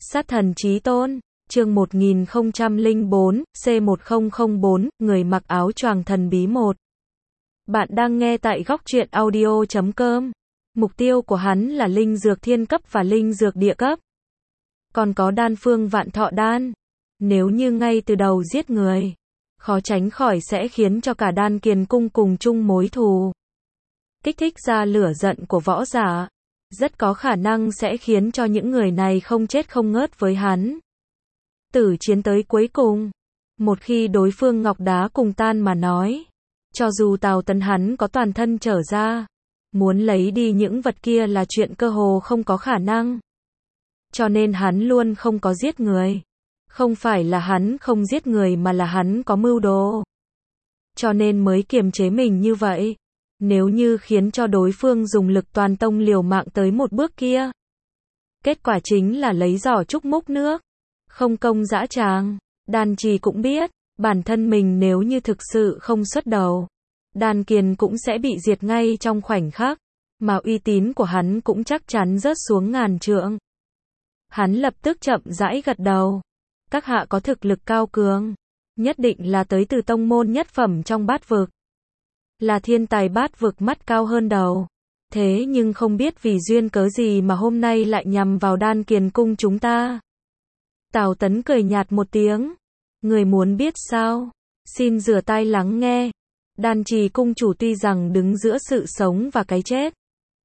Sát thần chí tôn, chương 1004, C1004, người mặc áo choàng thần bí 1. Bạn đang nghe tại góc truyện audio.com. Mục tiêu của hắn là linh dược thiên cấp và linh dược địa cấp. Còn có đan phương vạn thọ đan. Nếu như ngay từ đầu giết người, khó tránh khỏi sẽ khiến cho cả đan kiền cung cùng chung mối thù. Kích thích ra lửa giận của võ giả. Rất có khả năng sẽ khiến cho những người này không chết không ngớt với hắn. Tử chiến tới cuối cùng. Một khi đối phương ngọc đá cùng tan mà nói. Cho dù Tào Tấn hắn có toàn thân trở ra. Muốn lấy đi những vật kia là chuyện cơ hồ không có khả năng. Cho nên hắn luôn không có giết người. Không phải là hắn không giết người mà là hắn có mưu đồ. Cho nên mới kiềm chế mình như vậy. Nếu như khiến cho đối phương dùng lực toàn tông liều mạng tới một bước kia. Kết quả chính là lấy giỏ trúc múc nước. Không công dã tràng. Đan Trì cũng biết, bản thân mình nếu như thực sự không xuất đầu. Đan Kiền cũng sẽ bị diệt ngay trong khoảnh khắc. Mà uy tín của hắn cũng chắc chắn rớt xuống ngàn trượng. Hắn lập tức chậm rãi gật đầu. Các hạ có thực lực cao cường. Nhất định là tới từ tông môn nhất phẩm trong bát vực. Là thiên tài bát vực mắt cao hơn đầu. Thế nhưng không biết vì duyên cớ gì mà hôm nay lại nhằm vào Đan Kiền cung chúng ta. Tào Tấn cười nhạt một tiếng. Người muốn biết sao? Xin rửa tai lắng nghe. Đan Trì cung chủ tuy rằng đứng giữa sự sống và cái chết.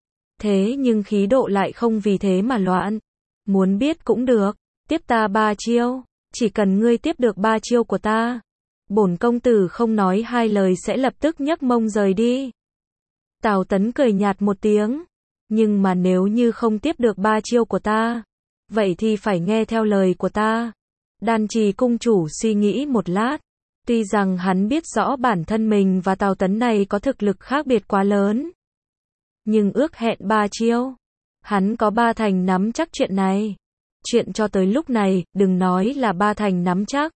Thế nhưng khí độ lại không vì thế mà loạn. Muốn biết cũng được. Tiếp ta 3 chiêu. Chỉ cần ngươi tiếp được 3 chiêu của ta. Bổn công tử không nói hai lời sẽ lập tức nhấc mông rời đi. Tào Tấn cười nhạt một tiếng. Nhưng mà nếu như không tiếp được 3 chiêu của ta. Vậy thì phải nghe theo lời của ta. Đan Trì cung chủ suy nghĩ một lát. Tuy rằng hắn biết rõ bản thân mình và Tào Tấn này có thực lực khác biệt quá lớn. Nhưng ước hẹn 3 chiêu. Hắn có 3 thành nắm chắc chuyện này. Chuyện cho tới lúc này, đừng nói là 3 thành nắm chắc.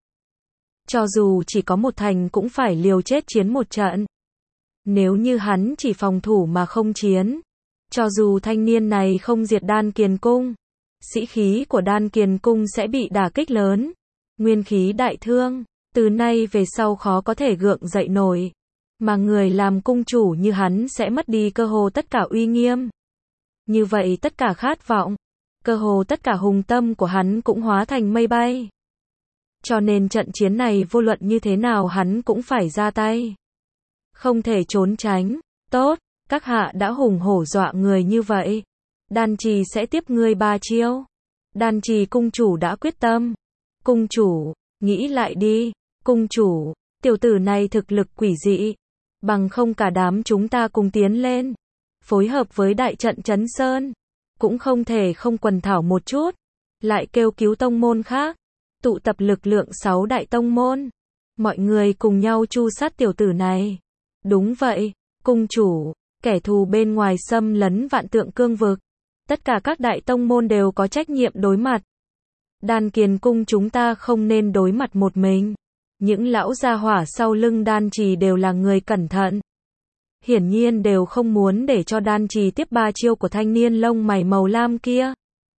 Cho dù chỉ có 1 thành cũng phải liều chết chiến một trận. Nếu như hắn chỉ phòng thủ mà không chiến. Cho dù thanh niên này không diệt Đan Kiền cung. Sĩ khí của Đan Kiền cung sẽ bị đả kích lớn. Nguyên khí đại thương. Từ nay về sau khó có thể gượng dậy nổi. Mà người làm cung chủ như hắn sẽ mất đi cơ hồ tất cả uy nghiêm. Như vậy tất cả khát vọng. Cơ hồ tất cả hùng tâm của hắn cũng hóa thành mây bay. Cho nên trận chiến này vô luận như thế nào hắn cũng phải ra tay. Không thể trốn tránh. Tốt, các hạ đã hùng hổ dọa người như vậy. Đan Trì sẽ tiếp ngươi 3 chiêu. Đan Trì cung chủ đã quyết tâm. Cung chủ, nghĩ lại đi. Cung chủ, tiểu tử này thực lực quỷ dị. Bằng không cả đám chúng ta cùng tiến lên. Phối hợp với đại trận Trấn Sơn. Cũng không thể không quần thảo một chút. Lại kêu cứu tông môn khác. Tụ tập lực lượng 6 đại tông môn. Mọi người cùng nhau tru sát tiểu tử này. Đúng vậy, cung chủ. Kẻ thù bên ngoài xâm lấn vạn tượng cương vực. Tất cả các đại tông môn đều có trách nhiệm đối mặt. Đan Kiền cung chúng ta không nên đối mặt một mình. Những lão gia hỏa sau lưng Đan Trì đều là người cẩn thận. Hiển nhiên đều không muốn để cho Đan Trì tiếp 3 chiêu của thanh niên lông mày màu lam kia.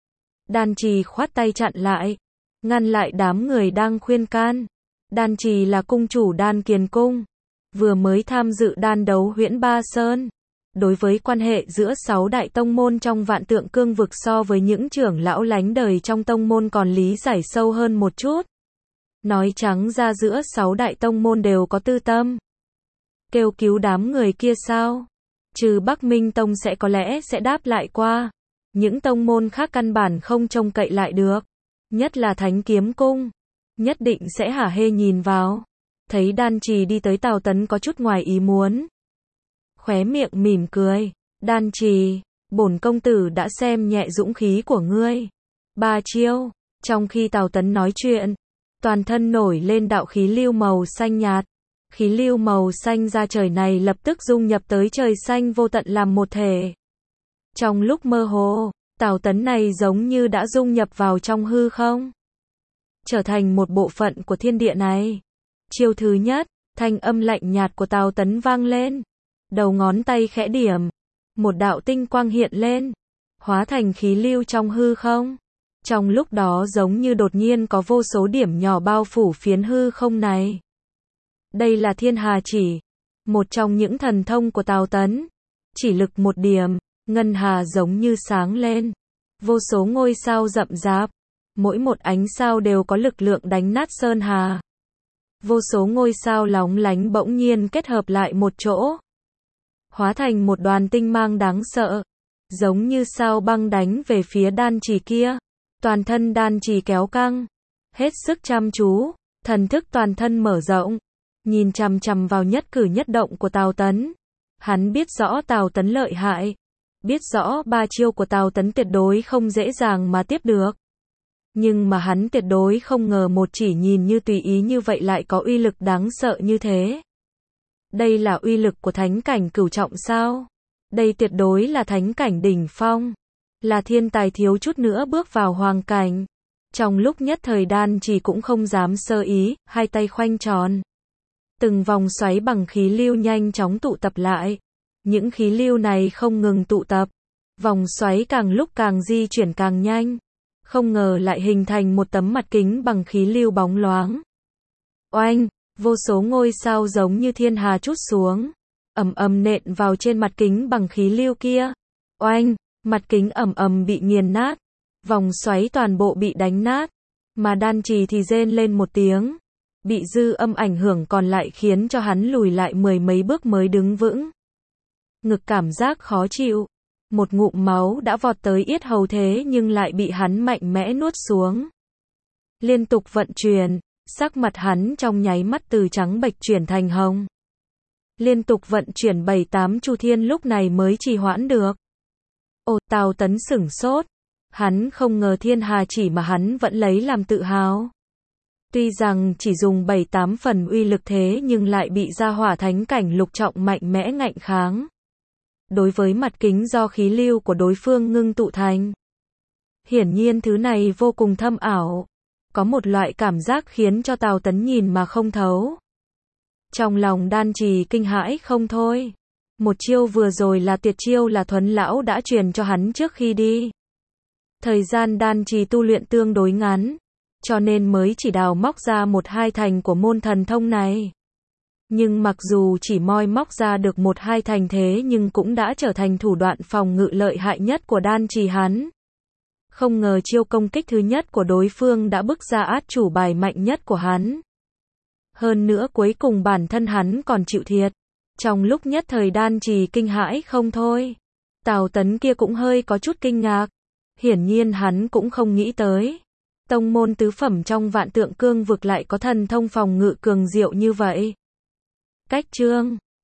Đan Trì khoát tay chặn lại. Ngăn lại đám người đang khuyên can. Đan Trì là cung chủ Đan Kiền cung. Vừa mới tham dự đan đấu Huyễn Ba Sơn. Đối với quan hệ giữa 6 đại tông môn trong vạn tượng cương vực so với những trưởng lão lánh đời trong tông môn còn lý giải sâu hơn một chút. Nói trắng ra giữa 6 đại tông môn đều có tư tâm. Kêu cứu đám người kia sao? Trừ Bắc Minh Tông sẽ có lẽ sẽ đáp lại qua. Những tông môn khác căn bản không trông cậy lại được. Nhất là Thánh Kiếm cung. Nhất định sẽ hả hê nhìn vào. Thấy Đan Trì đi tới Tào Tấn có chút ngoài ý muốn. Khóe miệng mỉm cười. Đan Trì, bổn công tử đã xem nhẹ dũng khí của ngươi. 3 chiêu. Trong khi Tào Tấn nói chuyện. Toàn thân nổi lên đạo khí lưu màu xanh nhạt. Khí lưu màu xanh ra trời này lập tức dung nhập tới trời xanh vô tận làm một thể. Trong lúc mơ hồ, Tào Tấn này giống như đã dung nhập vào trong hư không. Trở thành một bộ phận của thiên địa này. Chiêu thứ nhất, thanh âm lạnh nhạt của Tào Tấn vang lên. Đầu ngón tay khẽ điểm. Một đạo tinh quang hiện lên. Hóa thành khí lưu trong hư không. Trong lúc đó giống như đột nhiên có vô số điểm nhỏ bao phủ phiến hư không này. Đây là Thiên Hà chỉ, một trong những thần thông của Tào Tấn. Chỉ lực một điểm, ngân hà giống như sáng lên. Vô số ngôi sao rậm rạp, mỗi một ánh sao đều có lực lượng đánh nát sơn hà. Vô số ngôi sao lóng lánh bỗng nhiên kết hợp lại một chỗ, hóa thành một đoàn tinh mang đáng sợ, giống như sao băng đánh về phía đan trì kia. Toàn thân đan trì kéo căng, hết sức chăm chú, thần thức toàn thân mở rộng, nhìn chằm chằm vào nhất cử nhất động của Tào Tấn. Hắn biết rõ Tào Tấn lợi hại, biết rõ ba chiêu của Tào Tấn tuyệt đối không dễ dàng mà tiếp được. Nhưng mà hắn tuyệt đối không ngờ một chỉ nhìn như tùy ý như vậy lại có uy lực đáng sợ như thế. Đây là uy lực của thánh cảnh cửu trọng sao? Đây tuyệt đối là thánh cảnh đỉnh phong. Là thiên tài thiếu chút nữa bước vào hoàng cảnh. Trong lúc nhất thời đan trì cũng không dám sơ ý, hai tay khoanh tròn. Từng vòng xoáy bằng khí lưu nhanh chóng tụ tập lại. Những khí lưu này không ngừng tụ tập. Vòng xoáy càng lúc càng di chuyển càng nhanh. Không ngờ lại hình thành một tấm mặt kính bằng khí lưu bóng loáng. Oanh, vô số ngôi sao giống như thiên hà trút xuống, ầm ầm nện vào trên mặt kính bằng khí lưu kia. Oanh, mặt kính ầm ầm bị nghiền nát, vòng xoáy toàn bộ bị đánh nát, mà đan trì thì rên lên một tiếng. Bị dư âm ảnh hưởng còn lại khiến cho hắn lùi lại mười mấy bước mới đứng vững. Ngực cảm giác khó chịu. Một ngụm máu đã vọt tới yết hầu thế nhưng lại bị hắn mạnh mẽ nuốt xuống. Liên tục vận chuyển, sắc mặt hắn trong nháy mắt từ trắng bệch chuyển thành hồng. Liên tục vận chuyển 7-8 chu thiên lúc này mới trì hoãn được. Ồ, Tào Tấn sửng sốt. Hắn không ngờ Thiên Hà chỉ mà hắn vẫn lấy làm tự hào. Tuy rằng chỉ dùng 7-8 phần uy lực thế nhưng lại bị gia hỏa thánh cảnh lục trọng mạnh mẽ ngạnh kháng. Đối với mặt kính do khí lưu của đối phương ngưng tụ thành. Hiển nhiên thứ này vô cùng thâm ảo. Có một loại cảm giác khiến cho Tào Tấn nhìn mà không thấu. Trong lòng đan trì kinh hãi không thôi. Một chiêu vừa rồi là tuyệt chiêu là Thuấn Lão đã truyền cho hắn trước khi đi. Thời gian đan trì tu luyện tương đối ngắn, cho nên mới chỉ đào móc ra 1-2 thành của môn thần thông này. Nhưng mặc dù chỉ moi móc ra được 1-2 thành thế nhưng cũng đã trở thành thủ đoạn phòng ngự lợi hại nhất của đan trì hắn. Không ngờ chiêu công kích thứ nhất của đối phương đã bức ra át chủ bài mạnh nhất của hắn. Hơn nữa cuối cùng bản thân hắn còn chịu thiệt. Trong lúc nhất thời đan trì kinh hãi không thôi. Tào Tấn kia cũng hơi có chút kinh ngạc. Hiển nhiên hắn cũng không nghĩ tới. Tông môn tứ phẩm trong Vạn Tượng Cương vực lại có thần thông phòng ngự cường diệu như vậy. Cách chương